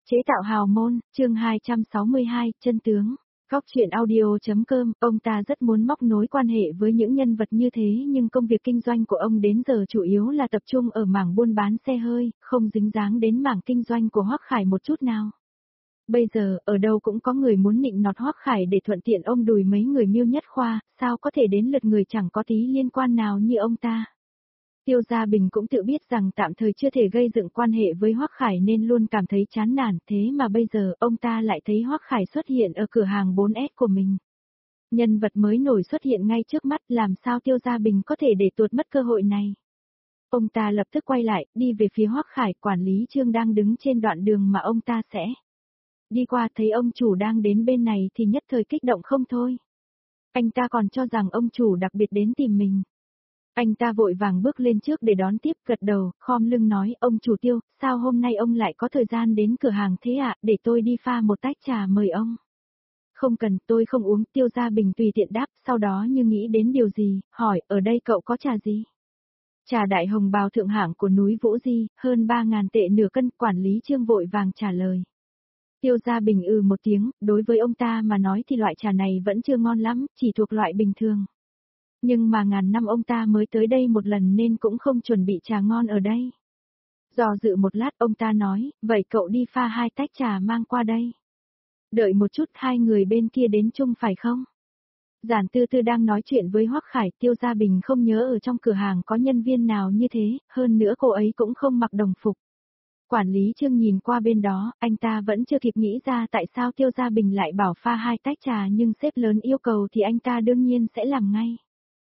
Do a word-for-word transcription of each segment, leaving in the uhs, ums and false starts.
Chế tạo hào môn, chương hai trăm sáu mươi hai, chân tướng. Góc truyện audio.com, ông ta rất muốn móc nối quan hệ với những nhân vật như thế nhưng công việc kinh doanh của ông đến giờ chủ yếu là tập trung ở mảng buôn bán xe hơi, không dính dáng đến mảng kinh doanh của Hoắc Khải một chút nào. Bây giờ, ở đâu cũng có người muốn nịnh nọt Hoắc Khải để thuận tiện ôm đùi mấy người Miêu Nhất Khoa, sao có thể đến lượt người chẳng có tí liên quan nào như ông ta. Tiêu Gia Bình cũng tự biết rằng tạm thời chưa thể gây dựng quan hệ với Hoắc Khải nên luôn cảm thấy chán nản, thế mà bây giờ ông ta lại thấy Hoắc Khải xuất hiện ở cửa hàng bốn S của mình. Nhân vật mới nổi xuất hiện ngay trước mắt, làm sao Tiêu Gia Bình có thể để tuột mất cơ hội này. Ông ta lập tức quay lại, đi về phía Hoắc Khải, quản lý Trương đang đứng trên đoạn đường mà ông ta sẽ đi qua, thấy ông chủ đang đến bên này thì nhất thời kích động không thôi. Anh ta còn cho rằng ông chủ đặc biệt đến tìm mình. Anh ta vội vàng bước lên trước để đón tiếp, gật đầu, khom lưng nói, ông chủ Tiêu, sao hôm nay ông lại có thời gian đến cửa hàng thế ạ, để tôi đi pha một tách trà mời ông. Không cần, tôi không uống, Tiêu Gia Bình tùy tiện đáp, sau đó như nghĩ đến điều gì, hỏi, ở đây cậu có trà gì? Trà đại hồng bào thượng hạng của núi Vũ Di, hơn ba ngàn tệ nửa cân, quản lý Trương vội vàng trả lời. Tiêu Gia Bình ừ một tiếng, đối với ông ta mà nói thì loại trà này vẫn chưa ngon lắm, chỉ thuộc loại bình thường. Nhưng mà ngàn năm ông ta mới tới đây một lần nên cũng không chuẩn bị trà ngon ở đây. Do dự một lát ông ta nói, vậy cậu đi pha hai tách trà mang qua đây. Đợi một chút, hai người bên kia đến chung phải không? Giản Tư Tư đang nói chuyện với Hoắc Khải, Tiêu Gia Bình không nhớ ở trong cửa hàng có nhân viên nào như thế, hơn nữa cô ấy cũng không mặc đồng phục. Quản lý Trương nhìn qua bên đó, anh ta vẫn chưa kịp nghĩ ra tại sao Tiêu Gia Bình lại bảo pha hai tách trà nhưng sếp lớn yêu cầu thì anh ta đương nhiên sẽ làm ngay.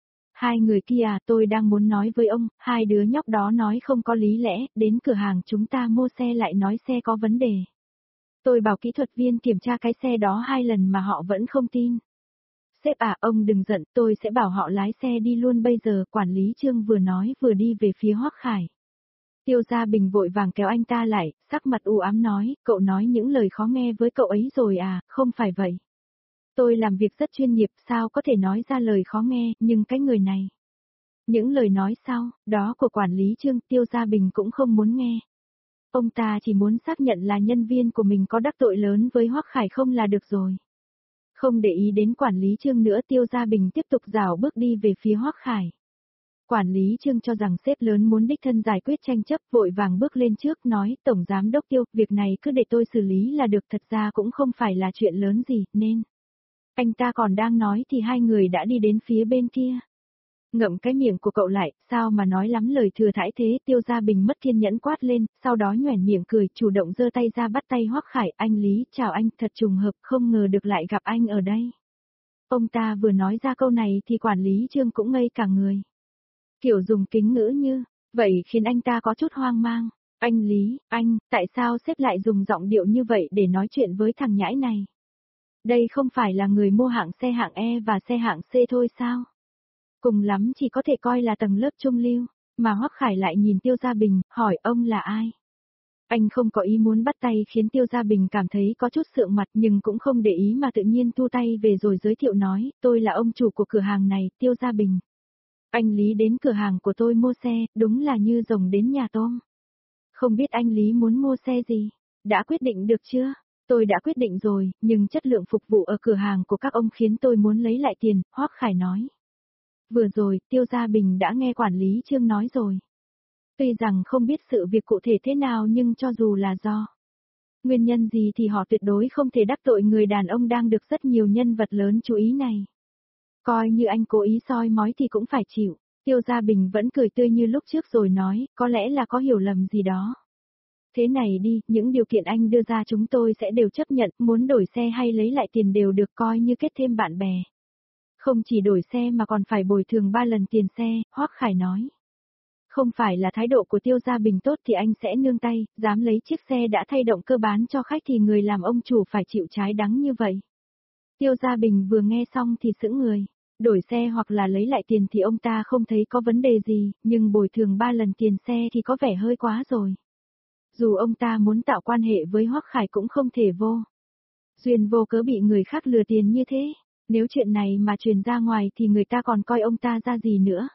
Hai người kia à, tôi đang muốn nói với ông, hai đứa nhóc đó nói không có lý lẽ, đến cửa hàng chúng ta mua xe lại nói xe có vấn đề. Tôi bảo kỹ thuật viên kiểm tra cái xe đó hai lần mà họ vẫn không tin. Sếp à, ông đừng giận, tôi sẽ bảo họ lái xe đi luôn bây giờ, quản lý Trương vừa nói vừa đi về phía Hoắc Khải. Tiêu Gia Bình vội vàng kéo anh ta lại, sắc mặt u ám nói, cậu nói những lời khó nghe với cậu ấy rồi à, không phải vậy. Tôi làm việc rất chuyên nghiệp, sao có thể nói ra lời khó nghe, nhưng cái người này. Những lời nói sau, đó của quản lý Trương, Tiêu Gia Bình cũng không muốn nghe. Ông ta chỉ muốn xác nhận là nhân viên của mình có đắc tội lớn với Hoắc Khải không là được rồi. Không để ý đến quản lý Trương nữa, Tiêu Gia Bình tiếp tục rảo bước đi về phía Hoắc Khải. Quản lý Trương cho rằng sếp lớn muốn đích thân giải quyết tranh chấp, vội vàng bước lên trước nói, Tổng Giám Đốc Tiêu, việc này cứ để tôi xử lý là được, thật ra cũng không phải là chuyện lớn gì, nên. Anh ta còn đang nói thì hai người đã đi đến phía bên kia. Ngậm cái miệng của cậu lại, sao mà nói lắm lời thừa thãi thế, Tiêu Gia Bình mất kiên nhẫn quát lên, sau đó nhoẻn miệng cười, chủ động giơ tay ra bắt tay Hoắc Khải, anh Lý, chào anh, thật trùng hợp, không ngờ được lại gặp anh ở đây. Ông ta vừa nói ra câu này thì quản lý Trương cũng ngây cả người. Kiểu dùng kính ngữ như, vậy khiến anh ta có chút hoang mang. Anh Lý, anh, tại sao sếp lại dùng giọng điệu như vậy để nói chuyện với thằng nhãi này? Đây không phải là người mua hạng xe hạng E và xe hạng C thôi sao? Cùng lắm chỉ có thể coi là tầng lớp trung lưu, mà Hoắc Khải lại nhìn Tiêu Gia Bình, hỏi ông là ai? Anh không có ý muốn bắt tay khiến Tiêu Gia Bình cảm thấy có chút sượng mặt nhưng cũng không để ý mà tự nhiên thu tay về rồi giới thiệu nói, tôi là ông chủ của cửa hàng này, Tiêu Gia Bình. Anh Lý đến cửa hàng của tôi mua xe, đúng là như rồng đến nhà tôm. Không biết anh Lý muốn mua xe gì? Đã quyết định được chưa? Tôi đã quyết định rồi, nhưng chất lượng phục vụ ở cửa hàng của các ông khiến tôi muốn lấy lại tiền, Hoắc Khải nói. Vừa rồi, Tiêu Gia Bình đã nghe quản lý Trương nói rồi. Tuy rằng không biết sự việc cụ thể thế nào nhưng cho dù là do nguyên nhân gì thì họ tuyệt đối không thể đắc tội người đàn ông đang được rất nhiều nhân vật lớn chú ý này. Coi như anh cố ý soi mói thì cũng phải chịu. Tiêu Gia Bình vẫn cười tươi như lúc trước rồi nói, có lẽ là có hiểu lầm gì đó. Thế này đi, những điều kiện anh đưa ra chúng tôi sẽ đều chấp nhận, muốn đổi xe hay lấy lại tiền đều được coi như kết thêm bạn bè. Không chỉ đổi xe mà còn phải bồi thường ba lần tiền xe, Hoắc Khải nói. Không phải là thái độ của Tiêu Gia Bình tốt thì anh sẽ nương tay, dám lấy chiếc xe đã thay động cơ bán cho khách thì người làm ông chủ phải chịu trái đắng như vậy. Tiêu Gia Bình vừa nghe xong thì sững người. Đổi xe hoặc là lấy lại tiền thì ông ta không thấy có vấn đề gì, nhưng bồi thường ba lần tiền xe thì có vẻ hơi quá rồi. Dù ông ta muốn tạo quan hệ với Hoắc Khải cũng không thể vô duyên vô cớ bị người khác lừa tiền như thế. Nếu chuyện này mà truyền ra ngoài thì người ta còn coi ông ta ra gì nữa.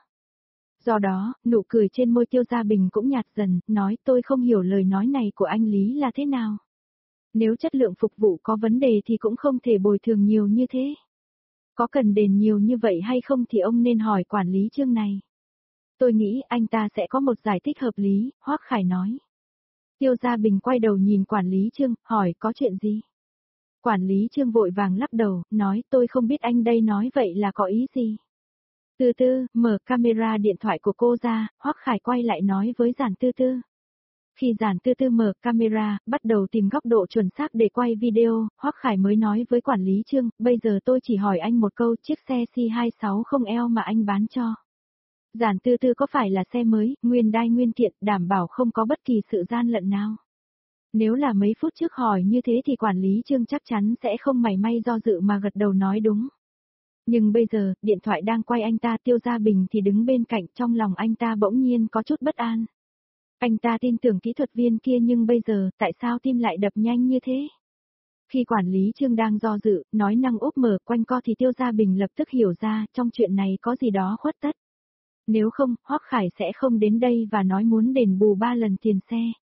Do đó, nụ cười trên môi Tiêu Gia Bình cũng nhạt dần, nói tôi không hiểu lời nói này của anh Lý là thế nào. Nếu chất lượng phục vụ có vấn đề thì cũng không thể bồi thường nhiều như thế. Có cần đền nhiều như vậy hay không thì ông nên hỏi quản lý Trương này. Tôi nghĩ anh ta sẽ có một giải thích hợp lý, Hoắc Khải nói. Tiêu Gia Bình quay đầu nhìn quản lý Trương, hỏi có chuyện gì? Quản lý Trương vội vàng lắc đầu, nói tôi không biết anh đây nói vậy là có ý gì. Tư Tư, mở camera điện thoại của cô ra, Hoắc Khải quay lại nói với Giản Tư Tư. Khi Giản Tư Tư mở camera, bắt đầu tìm góc độ chuẩn xác để quay video, Hoắc Khải mới nói với quản lý Trương, bây giờ tôi chỉ hỏi anh một câu, chiếc xe C hai sáu không L mà anh bán cho. Giản Tư Tư có phải là xe mới, nguyên đai nguyên kiện, đảm bảo không có bất kỳ sự gian lận nào? Nếu là mấy phút trước hỏi như thế thì quản lý Trương chắc chắn sẽ không mảy may do dự mà gật đầu nói đúng. Nhưng bây giờ, điện thoại đang quay anh ta Tiêu Gia Bình thì đứng bên cạnh, trong lòng anh ta bỗng nhiên có chút bất an. Anh ta tin tưởng kỹ thuật viên kia nhưng bây giờ, tại sao tim lại đập nhanh như thế? Khi quản lý Trương đang do dự, nói năng úp mở quanh co thì Tiêu Gia Bình lập tức hiểu ra, trong chuyện này có gì đó khuất tất. Nếu không, Hoắc Khải sẽ không đến đây và nói muốn đền bù ba lần tiền xe.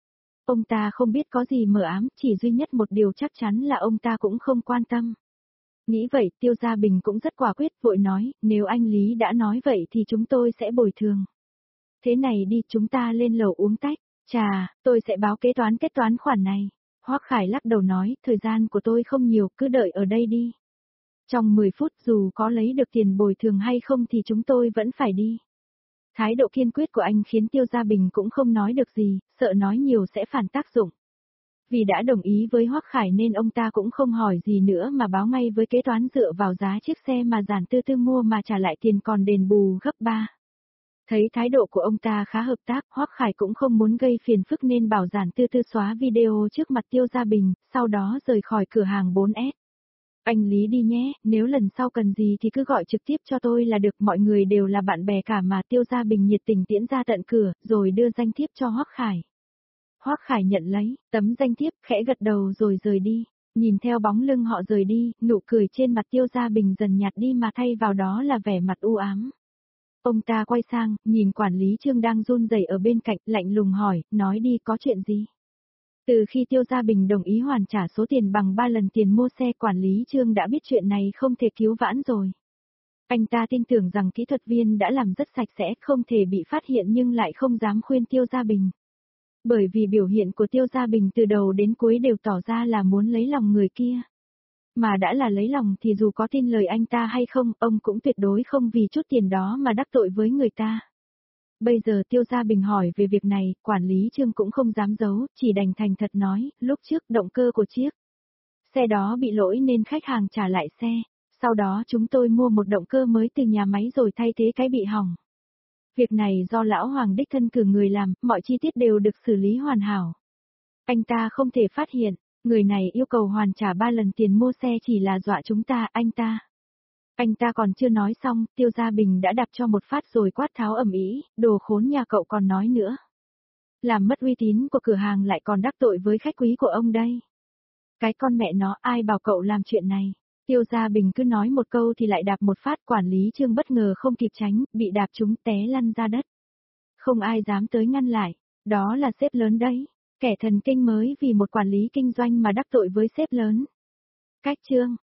Ông ta không biết có gì mờ ám, chỉ duy nhất một điều chắc chắn là ông ta cũng không quan tâm. Nghĩ vậy, Tiêu Gia Bình cũng rất quả quyết, vội nói, nếu anh Lý đã nói vậy thì chúng tôi sẽ bồi thường. Thế này đi, chúng ta lên lầu uống tách, trà, tôi sẽ báo kế toán kết toán khoản này. Hoắc Khải lắc đầu nói, thời gian của tôi không nhiều, cứ đợi ở đây đi. Trong mười phút dù có lấy được tiền bồi thường hay không thì chúng tôi vẫn phải đi. Thái độ kiên quyết của anh khiến Tiêu Gia Bình cũng không nói được gì, sợ nói nhiều sẽ phản tác dụng. Vì đã đồng ý với Hoắc Khải nên ông ta cũng không hỏi gì nữa mà báo ngay với kế toán dựa vào giá chiếc xe mà Giản Tư Tư mua mà trả lại tiền còn đền bù gấp ba. Thấy thái độ của ông ta khá hợp tác, Hoắc Khải cũng không muốn gây phiền phức nên bảo Giản Tư Tư xóa video trước mặt Tiêu Gia Bình, sau đó rời khỏi cửa hàng bốn S. Anh Lý đi nhé, nếu lần sau cần gì thì cứ gọi trực tiếp cho tôi là được, mọi người đều là bạn bè cả mà. Tiêu Gia Bình nhiệt tình tiễn ra tận cửa, rồi đưa danh thiếp cho Hoắc Khải. Hoắc Khải nhận lấy, tấm danh thiếp, khẽ gật đầu rồi rời đi. Nhìn theo bóng lưng họ rời đi, nụ cười trên mặt Tiêu Gia Bình dần nhạt đi mà thay vào đó là vẻ mặt u ám. Ông ta quay sang, nhìn quản lý Trương đang run rẩy ở bên cạnh, lạnh lùng hỏi, nói đi có chuyện gì? Từ khi Tiêu Gia Bình đồng ý hoàn trả số tiền bằng ba lần tiền mua xe, quản lý Trương đã biết chuyện này không thể cứu vãn rồi. Anh ta tin tưởng rằng kỹ thuật viên đã làm rất sạch sẽ, không thể bị phát hiện nhưng lại không dám khuyên Tiêu Gia Bình. Bởi vì biểu hiện của Tiêu Gia Bình từ đầu đến cuối đều tỏ ra là muốn lấy lòng người kia. Mà đã là lấy lòng thì dù có tin lời anh ta hay không, ông cũng tuyệt đối không vì chút tiền đó mà đắc tội với người ta. Bây giờ Tiêu Gia Bình hỏi về việc này, quản lý Trương cũng không dám giấu, chỉ đành thành thật nói, lúc trước động cơ của chiếc xe đó bị lỗi nên khách hàng trả lại xe, sau đó chúng tôi mua một động cơ mới từ nhà máy rồi thay thế cái bị hỏng. Việc này do lão Hoàng đích thân cử người làm, mọi chi tiết đều được xử lý hoàn hảo. Anh ta không thể phát hiện, người này yêu cầu hoàn trả ba lần tiền mua xe chỉ là dọa chúng ta, anh ta. Anh ta còn chưa nói xong, Tiêu Gia Bình đã đạp cho một phát rồi quát tháo ầm ĩ, đồ khốn nhà cậu còn nói nữa. Làm mất uy tín của cửa hàng lại còn đắc tội với khách quý của ông đây. Cái con mẹ nó, ai bảo cậu làm chuyện này. Tiêu Gia Bình cứ nói một câu thì lại đạp một phát, quản lý Trương bất ngờ không kịp tránh, bị đạp trúng té lăn ra đất. Không ai dám tới ngăn lại, đó là sếp lớn đấy, kẻ thần kinh mới vì một quản lý kinh doanh mà đắc tội với sếp lớn. Cách chương